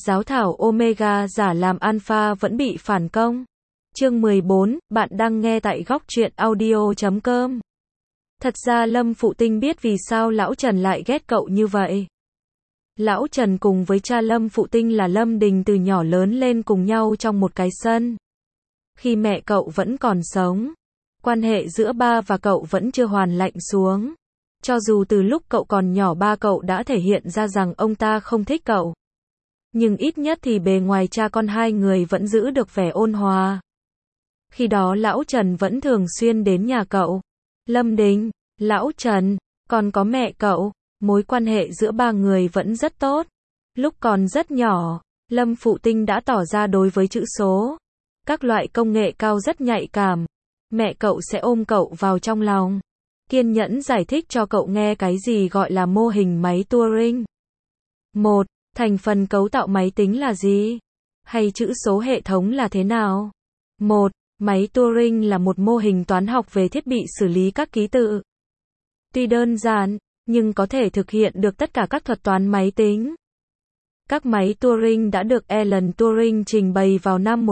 giáo thảo Omega giả làm Alpha vẫn bị phản công. Chương 14, bạn đang nghe tại góc truyện audio.com. Thật ra Lâm Phụ Tinh biết vì sao lão Trần lại ghét cậu như vậy. Lão Trần cùng với cha Lâm Phụ Tinh là Lâm Đình từ nhỏ lớn lên cùng nhau trong một cái sân. Khi mẹ cậu vẫn còn sống, quan hệ giữa ba và cậu vẫn chưa hoàn lạnh xuống. Cho dù từ lúc cậu còn nhỏ ba cậu đã thể hiện ra rằng ông ta không thích cậu. Nhưng ít nhất thì bề ngoài cha con hai người vẫn giữ được vẻ ôn hòa. Khi đó lão Trần vẫn thường xuyên đến nhà cậu. Lâm Đình, lão Trần, còn có mẹ cậu, mối quan hệ giữa ba người vẫn rất tốt. Lúc còn rất nhỏ, Lâm Phụ Tinh đã tỏ ra đối với chữ số, các loại công nghệ cao rất nhạy cảm. Mẹ cậu sẽ ôm cậu vào trong lòng, kiên nhẫn giải thích cho cậu nghe cái gì gọi là mô hình máy Turing. 1. Thành phần cấu tạo máy tính là gì? Hay chữ số hệ thống là thế nào? 1. Máy Turing là một mô hình toán học về thiết bị xử lý các ký tự. Tuy đơn giản, nhưng có thể thực hiện được tất cả các thuật toán máy tính. Các máy Turing đã được Alan Turing trình bày vào năm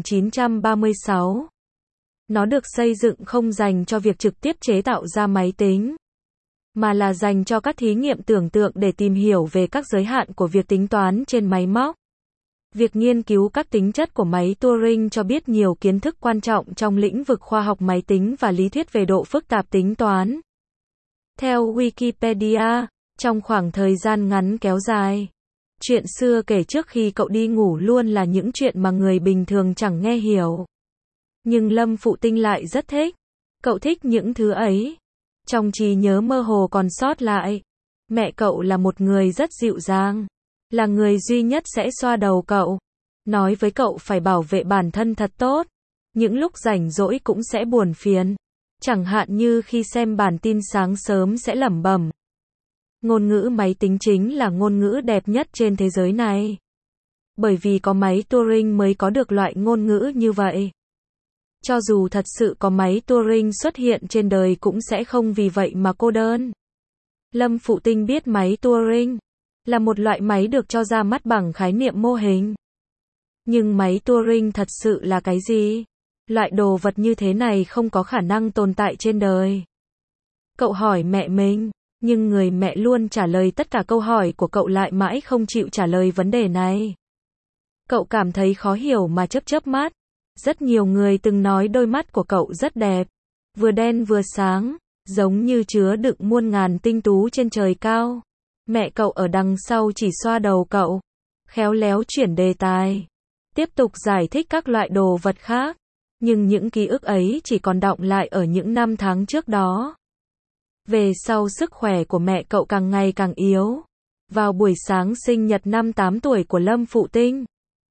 1936. Nó được xây dựng không dành cho việc trực tiếp chế tạo ra máy tính, mà là dành cho các thí nghiệm tưởng tượng để tìm hiểu về các giới hạn của việc tính toán trên máy móc. Việc nghiên cứu các tính chất của máy Turing cho biết nhiều kiến thức quan trọng trong lĩnh vực khoa học máy tính và lý thuyết về độ phức tạp tính toán. Theo Wikipedia, trong khoảng thời gian ngắn kéo dài, chuyện xưa kể trước khi cậu đi ngủ luôn là những chuyện mà người bình thường chẳng nghe hiểu. Nhưng Lâm Phụ Tinh lại rất thích. Cậu thích những thứ ấy. Trong trí nhớ mơ hồ còn sót lại, mẹ cậu là một người rất dịu dàng, là người duy nhất sẽ xoa đầu cậu, nói với cậu phải bảo vệ bản thân thật tốt. Những lúc rảnh rỗi cũng sẽ buồn phiền, chẳng hạn như khi xem bản tin sáng sớm sẽ lẩm bẩm: ngôn ngữ máy tính chính là ngôn ngữ đẹp nhất trên thế giới này. Bởi vì có máy Turing mới có được loại ngôn ngữ như vậy. Cho dù thật sự có máy Turing xuất hiện trên đời cũng sẽ không vì vậy mà cô đơn. Lâm Phụ Tinh biết máy Turing là một loại máy được cho ra mắt bằng khái niệm mô hình. Nhưng máy Turing thật sự là cái gì? Loại đồ vật như thế này không có khả năng tồn tại trên đời. Cậu hỏi mẹ mình, nhưng người mẹ luôn trả lời tất cả câu hỏi của cậu lại mãi không chịu trả lời vấn đề này. Cậu cảm thấy khó hiểu mà chớp mắt. Rất nhiều người từng nói đôi mắt của cậu rất đẹp, vừa đen vừa sáng, giống như chứa đựng muôn ngàn tinh tú trên trời cao. Mẹ cậu ở đằng sau chỉ xoa đầu cậu, khéo léo chuyển đề tài, tiếp tục giải thích các loại đồ vật khác. Nhưng những ký ức ấy chỉ còn đọng lại ở những năm tháng trước đó. Về sau sức khỏe của mẹ cậu càng ngày càng yếu. Vào buổi sáng sinh nhật năm 8 tuổi của Lâm Phụ Tinh,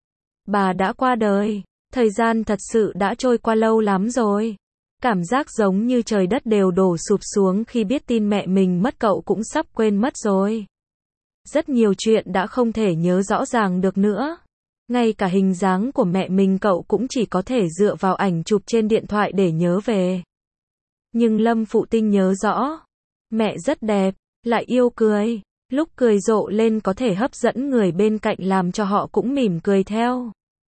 bà đã qua đời. Thời gian thật sự đã trôi qua lâu lắm rồi. Cảm giác giống như trời đất đều đổ sụp xuống khi biết tin mẹ mình mất, cậu cũng sắp quên mất rồi. Rất nhiều chuyện đã không thể nhớ rõ ràng được nữa. Ngay cả hình dáng của mẹ mình cậu cũng chỉ có thể dựa vào ảnh chụp trên điện thoại để nhớ về. Nhưng Lâm Phụ Tinh nhớ rõ. Mẹ rất đẹp, lại yêu cười. Lúc cười rộ lên có thể hấp dẫn người bên cạnh làm cho họ cũng mỉm cười theo.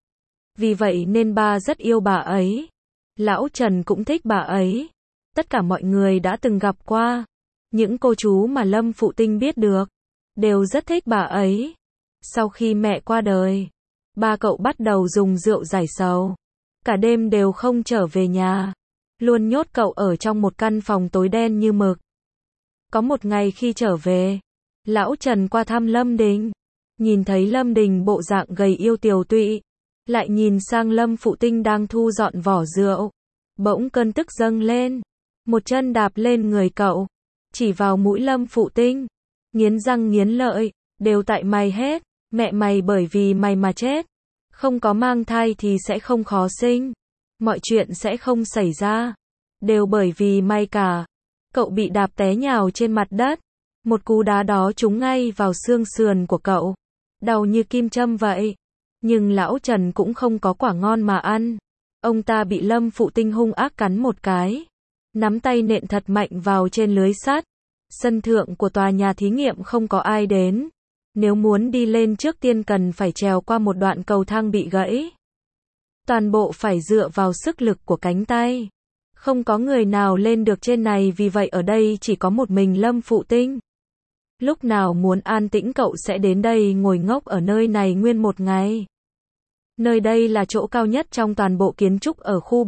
Vì vậy nên ba rất yêu bà ấy. Lão Trần cũng thích bà ấy. Tất cả mọi người đã từng gặp qua, những cô chú mà Lâm Phụ Tinh biết được, đều rất thích bà ấy. Sau khi mẹ qua đời, ba cậu bắt đầu dùng rượu giải sầu. Cả đêm đều không trở về nhà. Luôn nhốt cậu ở trong một căn phòng tối đen như mực. Có một ngày khi trở về, lão Trần qua thăm Lâm Đình. Nhìn thấy Lâm Đình bộ dạng gầy yêu tiều tụy, lại nhìn sang Lâm Phụ Tinh đang thu dọn vỏ rượu. Bỗng cơn tức dâng lên. Một chân đạp lên người cậu, chỉ vào mũi Lâm Phụ Tinh. Nghiến răng nghiến lợi, đều tại mày hết. Mẹ mày bởi vì mày mà chết. Không có mang thai thì sẽ không khó sinh. Mọi chuyện sẽ không xảy ra. Đều bởi vì mày cả. Cậu bị đạp té nhào trên mặt đất. Một cú đá đó trúng ngay vào xương sườn của cậu. Đau như kim châm vậy. Nhưng lão Trần cũng không có quả ngon mà ăn. Ông ta bị Lâm Phụ Tinh hung ác cắn một cái. Nắm tay nện thật mạnh vào trên lưới sắt. Sân thượng của tòa nhà thí nghiệm không có ai đến. Nếu muốn đi lên trước tiên cần phải trèo qua một đoạn cầu thang bị gãy. Toàn bộ phải dựa vào sức lực của cánh tay. Không có người nào lên được trên này, vì vậy ở đây chỉ có một mình Lâm Phụ Tinh. Lúc nào muốn an tĩnh cậu sẽ đến đây ngồi ngốc ở nơi này nguyên một ngày. Nơi đây là chỗ cao nhất trong toàn bộ kiến trúc ở khu B.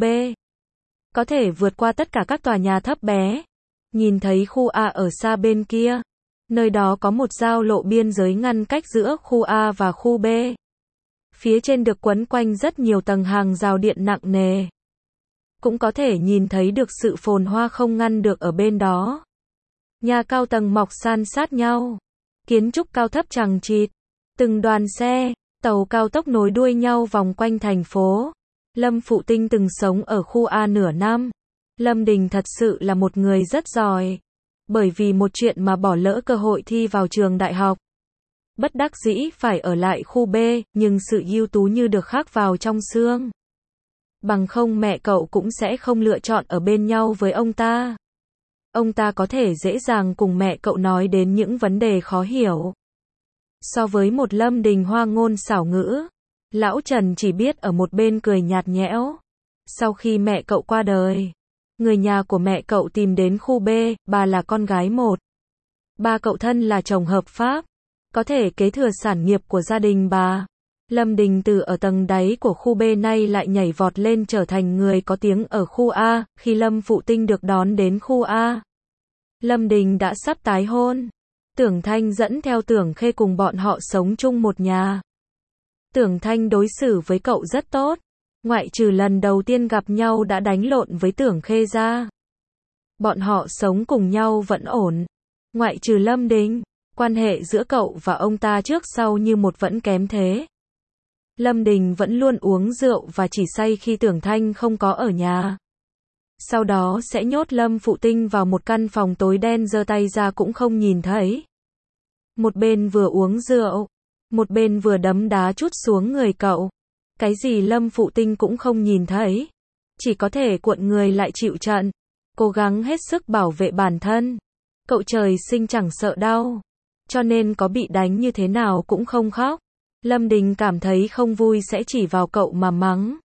Có thể vượt qua tất cả các tòa nhà thấp bé. Nhìn thấy khu A ở xa bên kia. Nơi đó có một giao lộ biên giới ngăn cách giữa khu A và khu B. Phía trên được quấn quanh rất nhiều tầng hàng rào điện nặng nề. Cũng có thể nhìn thấy được sự phồn hoa không ngăn được ở bên đó. Nhà cao tầng mọc san sát nhau. Kiến trúc cao thấp chằng chịt. Từng đoàn xe, tàu cao tốc nối đuôi nhau vòng quanh thành phố. Lâm Phụ Tinh từng sống ở khu A nửa năm. Lâm Đình thật sự là một người rất giỏi. Bởi vì một chuyện mà bỏ lỡ cơ hội thi vào trường đại học. Bất đắc dĩ phải ở lại khu B, nhưng sự ưu tú như được khắc vào trong xương. Bằng không mẹ cậu cũng sẽ không lựa chọn ở bên nhau với ông ta. Ông ta có thể dễ dàng cùng mẹ cậu nói đến những vấn đề khó hiểu. So với một Lâm Đình hoa ngôn xảo ngữ, lão Trần chỉ biết ở một bên cười nhạt nhẽo. Sau khi mẹ cậu qua đời, người nhà của mẹ cậu tìm đến khu B, bà là con gái một. Ba cậu thân là chồng hợp pháp, có thể kế thừa sản nghiệp của gia đình bà. Lâm Đình từ ở tầng đáy của khu B nay lại nhảy vọt lên trở thành người có tiếng ở khu A, khi Lâm Phụ Tinh được đón đến khu A. Lâm Đình đã sắp tái hôn. Tưởng Thanh dẫn theo Tưởng Khê cùng bọn họ sống chung một nhà. Tưởng Thanh đối xử với cậu rất tốt. Ngoại trừ lần đầu tiên gặp nhau đã đánh lộn với Tưởng Khê ra. Bọn họ sống cùng nhau vẫn ổn. Ngoại trừ Lâm Đình, quan hệ giữa cậu và ông ta trước sau như một vẫn kém thế. Lâm Đình vẫn luôn uống rượu và chỉ say khi Tưởng Thanh không có ở nhà. Sau đó sẽ nhốt Lâm Phụ Tinh vào một căn phòng tối đen, giơ tay ra cũng không nhìn thấy. Một bên vừa uống rượu, một bên vừa đấm đá trút xuống người cậu. Cái gì Lâm Phụ Tinh cũng không nhìn thấy. Chỉ có thể cuộn người lại chịu trận. Cố gắng hết sức bảo vệ bản thân. Cậu trời sinh chẳng sợ đau. Cho nên có bị đánh như thế nào cũng không khóc. Lâm Đình cảm thấy không vui sẽ chỉ vào cậu mà mắng.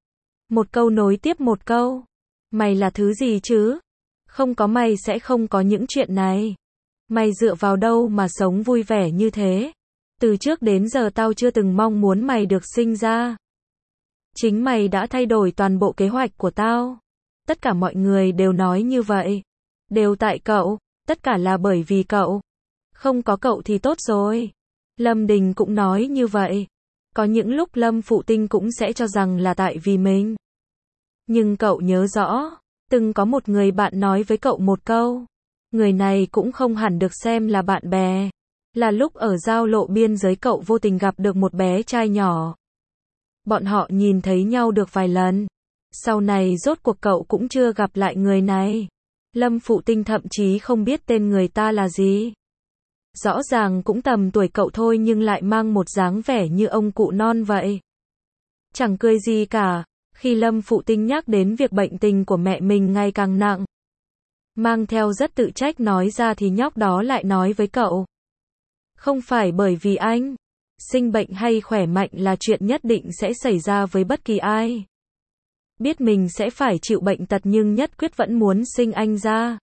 Một câu nối tiếp một câu. Mày là thứ gì chứ? Không có mày sẽ không có những chuyện này. Mày dựa vào đâu mà sống vui vẻ như thế? Từ trước đến giờ tao chưa từng mong muốn mày được sinh ra. Chính mày đã thay đổi toàn bộ kế hoạch của tao. Tất cả mọi người đều nói như vậy. Đều tại cậu. Tất cả là bởi vì cậu. Không có cậu thì tốt rồi. Lâm Đình cũng nói như vậy. Có những lúc Lâm Phụ Tinh cũng sẽ cho rằng là tại vì mình. Nhưng cậu nhớ rõ, từng có một người bạn nói với cậu một câu. Người này cũng không hẳn được xem là bạn bè. Là lúc ở giao lộ biên giới cậu vô tình gặp được một bé trai nhỏ. Bọn họ nhìn thấy nhau được vài lần. Sau này rốt cuộc cậu cũng chưa gặp lại người này. Lâm Phụ Tinh thậm chí không biết tên người ta là gì. Rõ ràng cũng tầm tuổi cậu thôi nhưng lại mang một dáng vẻ như ông cụ non vậy. Chẳng cười gì cả, khi Lâm Phụ Tinh nhắc đến việc bệnh tình của mẹ mình ngày càng nặng. Mang theo rất tự trách nói ra thì nhóc đó lại nói với cậu. Không phải bởi vì anh. Sinh bệnh hay khỏe mạnh là chuyện nhất định sẽ xảy ra với bất kỳ ai. Biết mình sẽ phải chịu bệnh tật nhưng nhất quyết vẫn muốn sinh anh ra.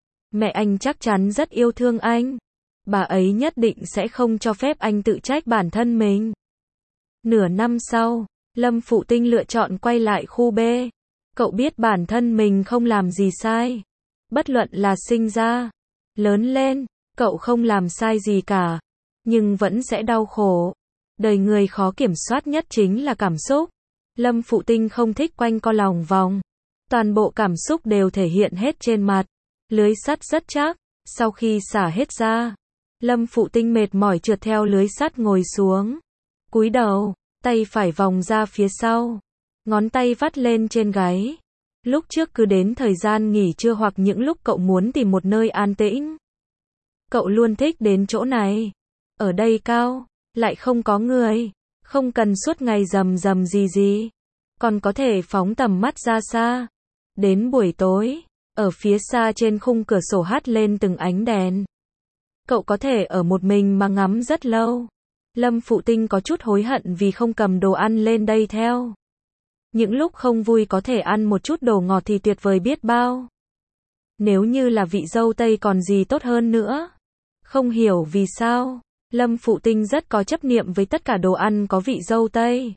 Mẹ anh chắc chắn rất yêu thương anh. Bà ấy nhất định sẽ không cho phép anh tự trách bản thân mình. Nửa năm sau, Lâm Phụ Tinh lựa chọn quay lại khu B. Cậu biết bản thân mình không làm gì sai. Bất luận là sinh ra, lớn lên, cậu không làm sai gì cả. Nhưng vẫn sẽ đau khổ. Đời người khó kiểm soát nhất chính là cảm xúc. Lâm Phụ Tinh không thích quanh co lòng vòng. Toàn bộ cảm xúc đều thể hiện hết trên mặt. Lưới sắt rất chắc. Sau khi xả hết ra, Lâm Phụ Tinh mệt mỏi trượt theo lưới sắt ngồi xuống. Cúi đầu, tay phải vòng ra phía sau. Ngón tay vắt lên trên gáy. Lúc trước cứ đến thời gian nghỉ trưa hoặc những lúc cậu muốn tìm một nơi an tĩnh. Cậu luôn thích đến chỗ này. Ở đây cao, lại không có người. Không cần suốt ngày rầm rầm gì. Còn có thể phóng tầm mắt ra xa. Đến buổi tối, ở phía xa trên khung cửa sổ hắt lên từng ánh đèn. Cậu có thể ở một mình mà ngắm rất lâu. Lâm Phụ Tinh có chút hối hận vì không cầm đồ ăn lên đây theo. Những lúc không vui có thể ăn một chút đồ ngọt thì tuyệt vời biết bao. Nếu như là vị dâu tây còn gì tốt hơn nữa. Không hiểu vì sao, Lâm Phụ Tinh rất có chấp niệm với tất cả đồ ăn có vị dâu tây.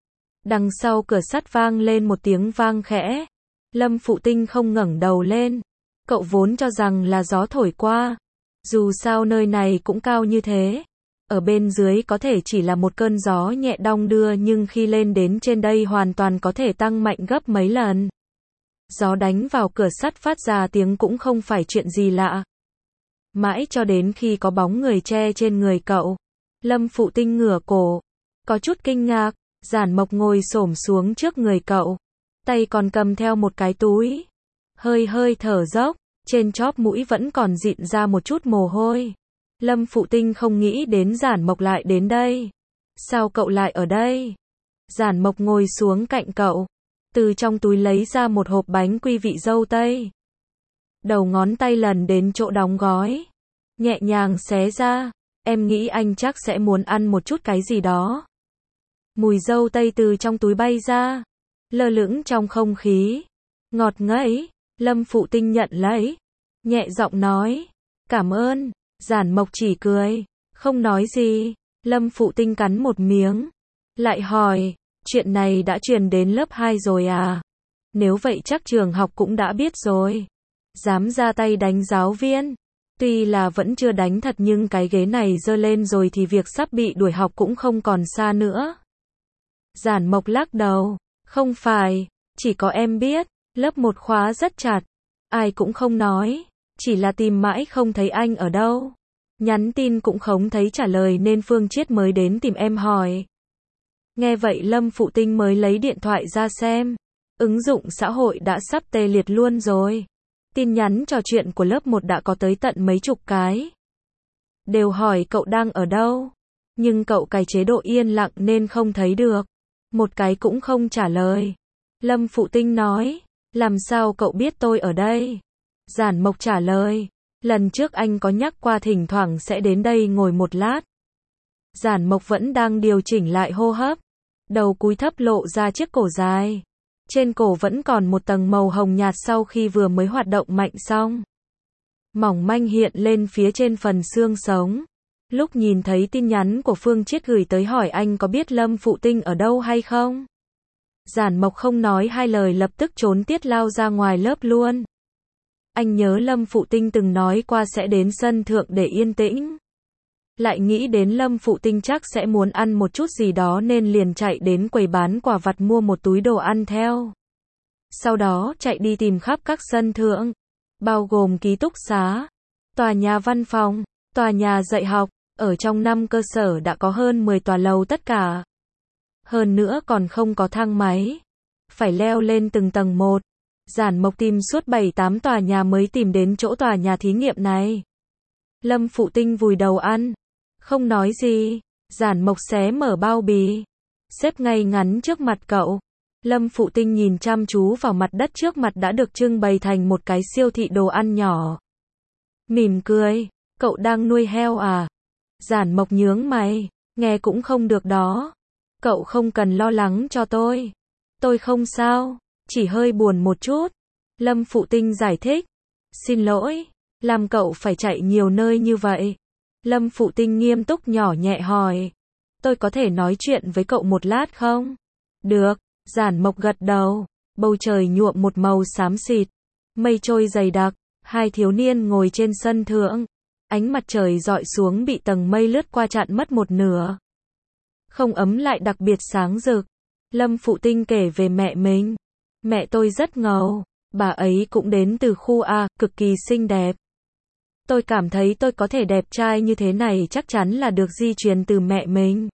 Đằng sau cửa sắt vang lên một tiếng vang khẽ. Lâm Phụ Tinh không ngẩng đầu lên. Cậu vốn cho rằng là gió thổi qua. Dù sao nơi này cũng cao như thế. Ở bên dưới có thể chỉ là một cơn gió nhẹ đong đưa nhưng khi lên đến trên đây hoàn toàn có thể tăng mạnh gấp mấy lần. Gió đánh vào cửa sắt phát ra tiếng cũng không phải chuyện gì lạ. Mãi cho đến khi có bóng người che trên người cậu. Lâm Phụ Tinh ngửa cổ. Có chút kinh ngạc, Giản Mộc ngồi xổm xuống trước người cậu. Tay còn cầm theo một cái túi. Hơi hơi thở dốc, trên chóp mũi vẫn còn dịn ra một chút mồ hôi. Lâm Phụ Tinh không nghĩ đến Giản Mộc lại đến đây. Sao cậu lại ở đây? Giản Mộc ngồi xuống cạnh cậu. Từ trong túi lấy ra một hộp bánh quy vị dâu tây. Đầu ngón tay lần đến chỗ đóng gói. Nhẹ nhàng xé ra. Em nghĩ anh chắc sẽ muốn ăn một chút cái gì đó. Mùi dâu tây từ trong túi bay ra. Lơ lửng trong không khí. Ngọt ngấy. Lâm Phụ Tinh nhận lấy. Nhẹ giọng nói. Cảm ơn. Giản Mộc chỉ cười. Không nói gì. Lâm Phụ Tinh cắn một miếng. Lại hỏi. Chuyện này đã truyền đến lớp 2 rồi à? Nếu vậy chắc trường học cũng đã biết rồi. Dám ra tay đánh giáo viên. Tuy là vẫn chưa đánh thật nhưng cái ghế này giơ lên rồi thì việc sắp bị đuổi học cũng không còn xa nữa. Giản Mộc lắc đầu. Không phải. Chỉ có em biết. Lớp 1 khóa rất chặt. Ai cũng không nói. Chỉ là tìm mãi không thấy anh ở đâu. Nhắn tin cũng không thấy trả lời nên Phương Chiết mới đến tìm em hỏi. Nghe vậy Lâm Phụ Tinh mới lấy điện thoại ra xem. Ứng dụng xã hội đã sắp tê liệt luôn rồi. Tin nhắn trò chuyện của lớp 1 đã có tới tận mấy chục cái. Đều hỏi cậu đang ở đâu. Nhưng cậu cài chế độ yên lặng nên không thấy được. Một cái cũng không trả lời. Lâm Phụ Tinh nói. Làm sao cậu biết tôi ở đây? Giản Mộc trả lời. Lần trước anh có nhắc qua thỉnh thoảng sẽ đến đây ngồi một lát. Giản Mộc vẫn đang điều chỉnh lại hô hấp. Đầu cúi thấp lộ ra chiếc cổ dài. Trên cổ vẫn còn một tầng màu hồng nhạt sau khi vừa mới hoạt động mạnh xong. Mỏng manh hiện lên phía trên phần xương sống. Lúc nhìn thấy tin nhắn của Phương Chiết gửi tới hỏi anh có biết Lâm Phụ Tinh ở đâu hay không? Giản Mộc không nói hai lời lập tức trốn tiết lao ra ngoài lớp luôn. Anh nhớ Lâm Phụ Tinh từng nói qua sẽ đến sân thượng để yên tĩnh. Lại nghĩ đến Lâm Phụ Tinh chắc sẽ muốn ăn một chút gì đó nên liền chạy đến quầy bán quà vặt mua một túi đồ ăn theo. Sau đó chạy đi tìm khắp các sân thượng, bao gồm ký túc xá, tòa nhà văn phòng, tòa nhà dạy học, ở trong 5 cơ sở đã có hơn 10 tòa lầu tất cả. Hơn nữa còn không có thang máy. Phải leo lên từng tầng một. Giản Mộc tìm suốt 7-8 tòa nhà mới tìm đến chỗ tòa nhà thí nghiệm này. Lâm Phụ Tinh vùi đầu ăn. Không nói gì. Giản Mộc xé mở bao bì. Xếp ngay ngắn trước mặt cậu. Lâm Phụ Tinh nhìn chăm chú vào mặt đất trước mặt đã được trưng bày thành một cái siêu thị đồ ăn nhỏ. Mỉm cười. Cậu đang nuôi heo à? Giản Mộc nhướng mày. Nghe cũng không được đó. Cậu không cần lo lắng cho tôi. Tôi không sao. Chỉ hơi buồn một chút. Lâm Phụ Tinh giải thích. Xin lỗi. Làm cậu phải chạy nhiều nơi như vậy. Lâm Phụ Tinh nghiêm túc nhỏ nhẹ hỏi. Tôi có thể nói chuyện với cậu một lát không? Được. Giản Mộc gật đầu. Bầu trời nhuộm một màu xám xịt. Mây trôi dày đặc. Hai thiếu niên ngồi trên sân thượng. Ánh mặt trời dọi xuống bị tầng mây lướt qua chặn mất một nửa. Không ấm lại đặc biệt sáng rực. Lâm Phụ Tinh kể về mẹ mình. Mẹ tôi rất ngầu. Bà ấy cũng đến từ khu A, cực kỳ xinh đẹp. Tôi cảm thấy tôi có thể đẹp trai như thế này chắc chắn là được di truyền từ mẹ mình.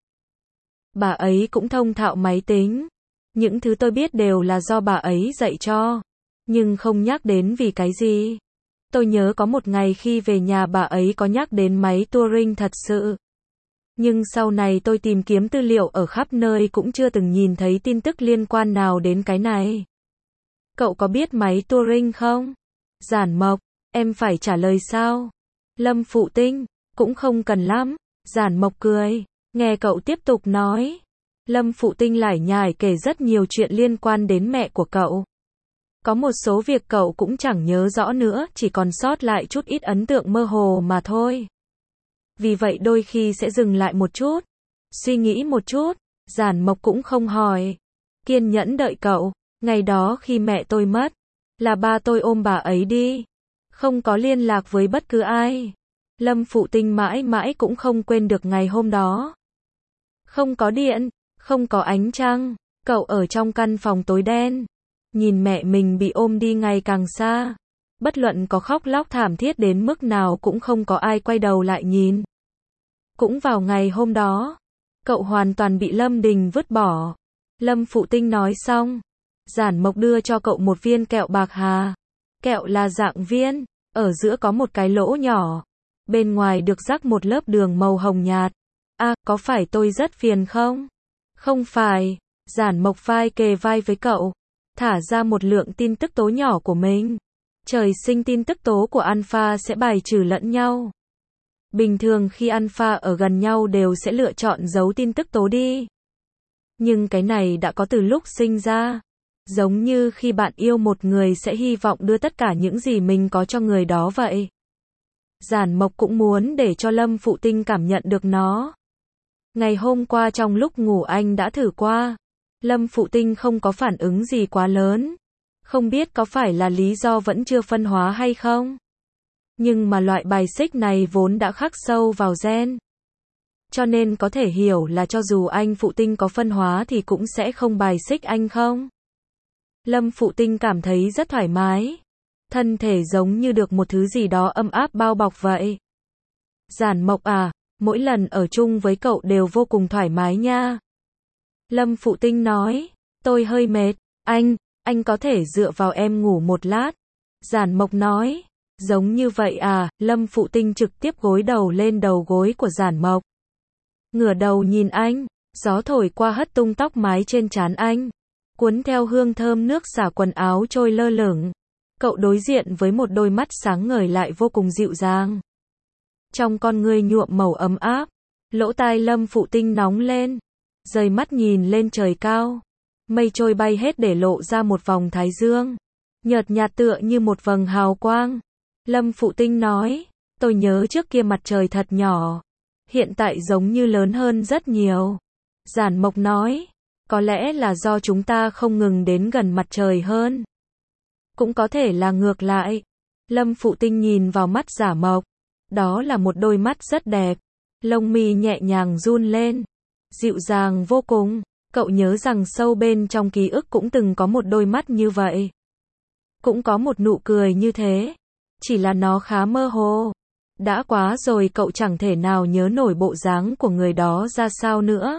Bà ấy cũng thông thạo máy tính. Những thứ tôi biết đều là do bà ấy dạy cho. Nhưng không nhắc đến vì cái gì. Tôi nhớ có một ngày khi về nhà bà ấy có nhắc đến máy Turing thật sự. Nhưng sau này tôi tìm kiếm tư liệu ở khắp nơi cũng chưa từng nhìn thấy tin tức liên quan nào đến cái này. Cậu có biết máy Turing không? Giản Mộc, em phải trả lời sao? Lâm Phụ Tinh, Cũng không cần lắm. Giản Mộc cười. Nghe cậu tiếp tục nói. Lâm Phụ Tinh lải nhải kể rất nhiều chuyện liên quan đến mẹ của cậu. Có một số việc cậu cũng chẳng nhớ rõ nữa, chỉ còn sót lại chút ít ấn tượng mơ hồ mà thôi. Vì vậy đôi khi sẽ dừng lại một chút, suy nghĩ một chút. Giản Mộc cũng không hỏi, kiên nhẫn đợi cậu. Ngày đó khi mẹ tôi mất, là ba tôi ôm bà ấy đi, không có liên lạc với bất cứ ai. Lâm Phụ Tinh mãi mãi cũng không quên được ngày hôm đó. Không có điện, không có ánh trăng, cậu ở trong căn phòng tối đen, nhìn mẹ mình bị ôm đi ngày càng xa. Bất luận có khóc lóc thảm thiết đến mức nào cũng không có ai quay đầu lại nhìn. Cũng vào ngày hôm đó, cậu hoàn toàn bị Lâm Đình vứt bỏ. Lâm Phụ Tinh nói xong, Giản Mộc đưa cho cậu một viên kẹo bạc hà. Kẹo là dạng viên, ở giữa có một cái lỗ nhỏ, bên ngoài được rắc một lớp đường màu hồng nhạt. À, có phải tôi rất phiền không? Không phải. Giản Mộc vai kề vai với cậu, thả ra một lượng tin tức tố nhỏ của mình. Trời sinh tin tức tố của alpha sẽ bài trừ lẫn nhau. Bình thường khi alpha ở gần nhau đều sẽ lựa chọn giấu tin tức tố đi. Nhưng cái này đã có từ lúc sinh ra. Giống như khi bạn yêu một người sẽ hy vọng đưa tất cả những gì mình có cho người đó vậy. Giản Mộc cũng muốn để cho Lâm Phụ Tinh cảm nhận được nó. Ngày hôm qua trong lúc ngủ anh đã thử qua. Lâm Phụ Tinh không có phản ứng gì quá lớn. Không biết có phải là lý do vẫn chưa phân hóa hay không? Nhưng mà loại bài xích này vốn đã khắc sâu vào gen. Cho nên có thể hiểu là cho dù anh Phụ Tinh có phân hóa thì cũng sẽ không bài xích anh không? Lâm Phụ Tinh cảm thấy rất thoải mái. Thân thể giống như được một thứ gì đó ấm áp bao bọc vậy. Giản Mộc à, mỗi lần ở chung với cậu đều vô cùng thoải mái nha. Lâm Phụ Tinh nói, tôi hơi mệt, anh có thể dựa vào em ngủ một lát. Giản Mộc nói, giống như vậy à. Lâm Phụ Tinh trực tiếp gối đầu lên đầu gối của Giản Mộc. Ngửa đầu nhìn anh, gió thổi qua hất tung tóc mái trên trán anh, cuốn theo hương thơm nước xả quần áo trôi lơ lửng. Cậu đối diện với một đôi mắt sáng ngời lại vô cùng dịu dàng. Trong con ngươi nhuộm màu ấm áp, lỗ tai Lâm Phụ Tinh nóng lên, rời mắt nhìn lên trời cao. Mây trôi bay hết để lộ ra một vòng thái dương, nhợt nhạt tựa như một vầng hào quang. Lâm Phụ Tinh nói, tôi nhớ trước kia mặt trời thật nhỏ, hiện tại giống như lớn hơn rất nhiều. Giản Mộc nói, có lẽ là do chúng ta không ngừng đến gần mặt trời hơn. Cũng có thể là ngược lại. Lâm Phụ Tinh nhìn vào mắt Giản Mộc. Đó là một đôi mắt rất đẹp. Lông mi nhẹ nhàng run lên, dịu dàng vô cùng. Cậu nhớ rằng sâu bên trong ký ức cũng từng có một đôi mắt như vậy. Cũng có một nụ cười như thế. Chỉ là nó khá mơ hồ. Đã quá rồi cậu chẳng thể nào nhớ nổi bộ dáng của người đó ra sao nữa.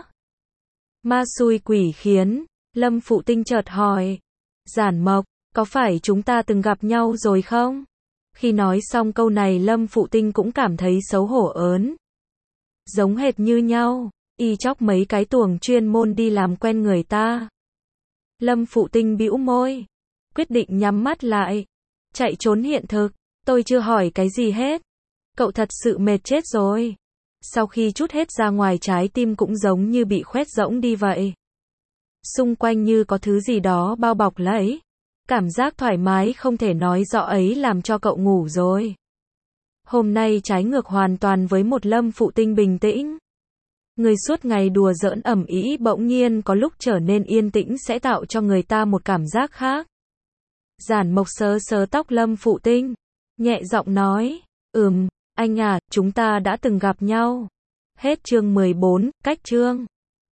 Ma xui quỷ khiến. Lâm Phụ Tinh chợt hỏi. Giản Mộc, có phải chúng ta từng gặp nhau rồi không? Khi nói xong câu này Lâm Phụ Tinh cũng cảm thấy xấu hổ ớn. Giống hệt như nhau. Y chóc mấy cái tuồng chuyên môn đi làm quen người ta. Lâm Phụ Tinh bĩu môi, quyết định nhắm mắt lại, chạy trốn hiện thực. Tôi chưa hỏi cái gì hết. Cậu thật sự mệt chết rồi. Sau khi trút hết ra ngoài trái tim cũng giống như bị khoét rỗng đi vậy. Xung quanh như có thứ gì đó bao bọc lấy. Cảm giác thoải mái không thể nói rõ ấy làm cho cậu ngủ rồi. Hôm nay trái ngược hoàn toàn với một Lâm Phụ Tinh bình tĩnh. Người suốt ngày đùa giỡn ầm ĩ bỗng nhiên có lúc trở nên yên tĩnh sẽ tạo cho người ta một cảm giác khác. Giản Mộc sờ sờ tóc Lâm Phụ Tinh, nhẹ giọng nói, anh à, chúng ta đã từng gặp nhau. Hết chương 14, cách chương.